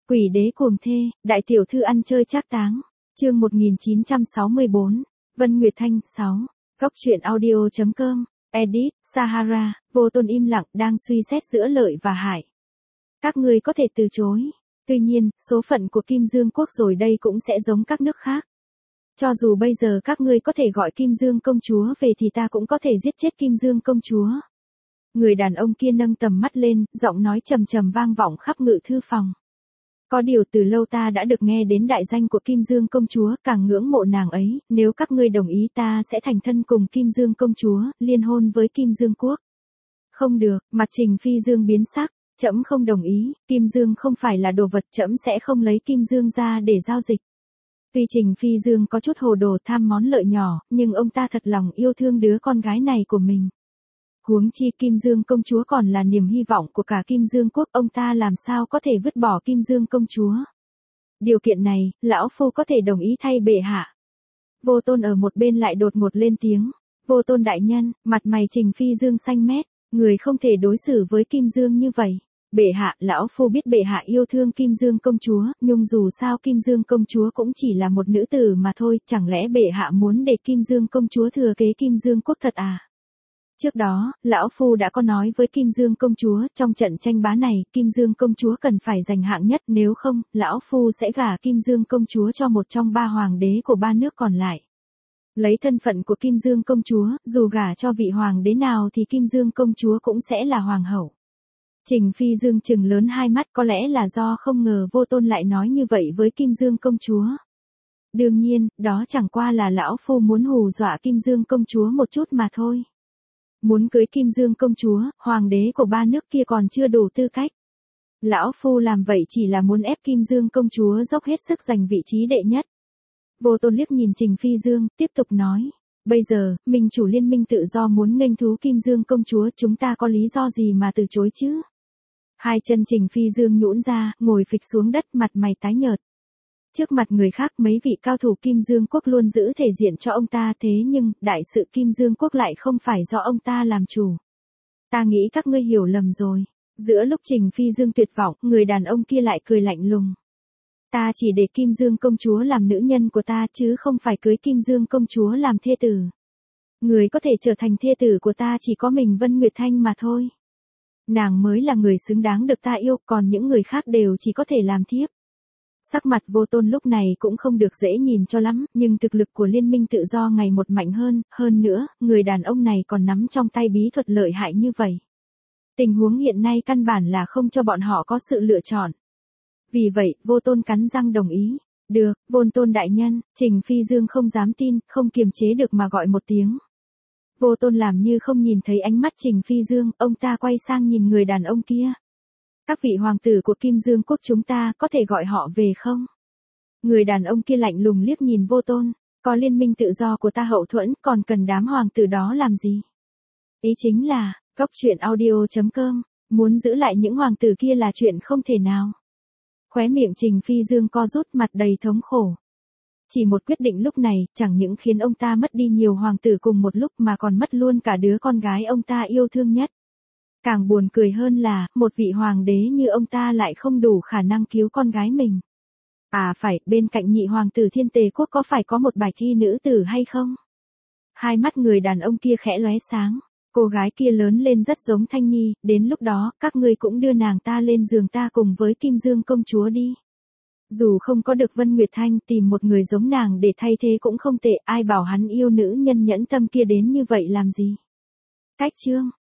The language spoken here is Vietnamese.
Quỷ đế cuồng thê, đại tiểu thư ăn chơi trác táng. Chương 1964. Vân Nguyệt Thanh 6. Góc truyện audio.com. Edit, Sahara, Vô Tôn im lặng đang suy xét giữa lợi và hại. Các ngươi có thể từ chối. Tuy nhiên, số phận của Kim Dương Quốc rồi đây cũng sẽ giống các nước khác. Cho dù bây giờ các ngươi có thể gọi Kim Dương công chúa về thì ta cũng có thể giết chết Kim Dương công chúa. Người đàn ông kia nâng tầm mắt lên, giọng nói trầm trầm vang vọng khắp ngự thư phòng. Có điều từ lâu ta đã được nghe đến đại danh của Kim Dương công chúa, càng ngưỡng mộ nàng ấy, nếu các ngươi đồng ý ta sẽ thành thân cùng Kim Dương công chúa, liên hôn với Kim Dương quốc. Không được, mặt Trình Phi Dương biến sắc, trẫm không đồng ý, Kim Dương không phải là đồ vật, trẫm sẽ không lấy Kim Dương ra để giao dịch. Tuy Trình Phi Dương có chút hồ đồ tham món lợi nhỏ, nhưng ông ta thật lòng yêu thương đứa con gái này của mình. Huống chi Kim Dương công chúa còn là niềm hy vọng của cả Kim Dương quốc, ông ta làm sao có thể vứt bỏ Kim Dương công chúa. Điều kiện này, lão phu có thể đồng ý thay bệ hạ. Vô Tôn ở một bên lại đột ngột lên tiếng. Vô Tôn đại nhân, mặt mày Trình Phi Dương xanh mét, người không thể đối xử với Kim Dương như vậy. Bệ hạ, lão phu biết bệ hạ yêu thương Kim Dương công chúa, nhưng dù sao Kim Dương công chúa cũng chỉ là một nữ tử mà thôi, chẳng lẽ bệ hạ muốn để Kim Dương công chúa thừa kế Kim Dương quốc thật à? Trước đó, lão phu đã có nói với Kim Dương công chúa, trong trận tranh bá này, Kim Dương công chúa cần phải giành hạng nhất, nếu không, lão phu sẽ gả Kim Dương công chúa cho một trong ba hoàng đế của ba nước còn lại. Lấy thân phận của Kim Dương công chúa, dù gả cho vị hoàng đế nào thì Kim Dương công chúa cũng sẽ là hoàng hậu. Trình Phi Dương trừng lớn hai mắt, có lẽ là do không ngờ Vô Tôn lại nói như vậy với Kim Dương công chúa. Đương nhiên, đó chẳng qua là lão phu muốn hù dọa Kim Dương công chúa một chút mà thôi. Muốn cưới Kim Dương công chúa, hoàng đế của ba nước kia còn chưa đủ tư cách. Lão phu làm vậy chỉ là muốn ép Kim Dương công chúa dốc hết sức giành vị trí đệ nhất. Vô Tôn liếc nhìn Trình Phi Dương, tiếp tục nói. Bây giờ, Minh chủ liên minh tự do muốn nghênh thú Kim Dương công chúa, chúng ta có lý do gì mà từ chối chứ? Hai chân Trình Phi Dương nhũn ra, ngồi phịch xuống đất, mặt mày tái nhợt. Trước mặt người khác mấy vị cao thủ Kim Dương quốc luôn giữ thể diện cho ông ta, thế nhưng, đại sự Kim Dương quốc lại không phải do ông ta làm chủ. Ta nghĩ các ngươi hiểu lầm rồi. Giữa lúc Trình Phi Dương tuyệt vọng, người đàn ông kia lại cười lạnh lùng. Ta chỉ để Kim Dương công chúa làm nữ nhân của ta chứ không phải cưới Kim Dương công chúa làm thê tử. Người có thể trở thành thê tử của ta chỉ có mình Vân Nguyệt Thanh mà thôi. Nàng mới là người xứng đáng được ta yêu, còn những người khác đều chỉ có thể làm thiếp. Sắc mặt Vô Tôn lúc này cũng không được dễ nhìn cho lắm, nhưng thực lực của liên minh tự do ngày một mạnh hơn nữa, người đàn ông này còn nắm trong tay bí thuật lợi hại như vậy. Tình huống hiện nay căn bản là không cho bọn họ có sự lựa chọn. Vì vậy, Vô Tôn cắn răng đồng ý. Được, Vô Tôn đại nhân, Trình Phi Dương không dám tin, không kiềm chế được mà gọi một tiếng. Vô Tôn làm như không nhìn thấy ánh mắt Trình Phi Dương, ông ta quay sang nhìn người đàn ông kia. Các vị hoàng tử của Kim Dương quốc chúng ta có thể gọi họ về không? Người đàn ông kia lạnh lùng liếc nhìn Vô Tôn, có liên minh tự do của ta hậu thuẫn, còn cần đám hoàng tử đó làm gì? Ý chính là, góc truyện audio.com, muốn giữ lại những hoàng tử kia là chuyện không thể nào. Khóe miệng Trình Phi Dương co rút, mặt đầy thống khổ. Chỉ một quyết định lúc này, chẳng những khiến ông ta mất đi nhiều hoàng tử cùng một lúc mà còn mất luôn cả đứa con gái ông ta yêu thương nhất. Càng buồn cười hơn là, một vị hoàng đế như ông ta lại không đủ khả năng cứu con gái mình. À phải, bên cạnh nhị hoàng tử Thiên Tề quốc có phải có một bài thi nữ tử hay không? Hai mắt người đàn ông kia khẽ lóe sáng. Cô gái kia lớn lên rất giống Thanh Nhi, đến lúc đó, các ngươi cũng đưa nàng ta lên giường ta cùng với Kim Dương công chúa đi. Dù không có được Vân Nguyệt Thanh, tìm một người giống nàng để thay thế cũng không tệ, ai bảo hắn yêu nữ nhân nhẫn tâm kia đến như vậy làm gì. Cách chương.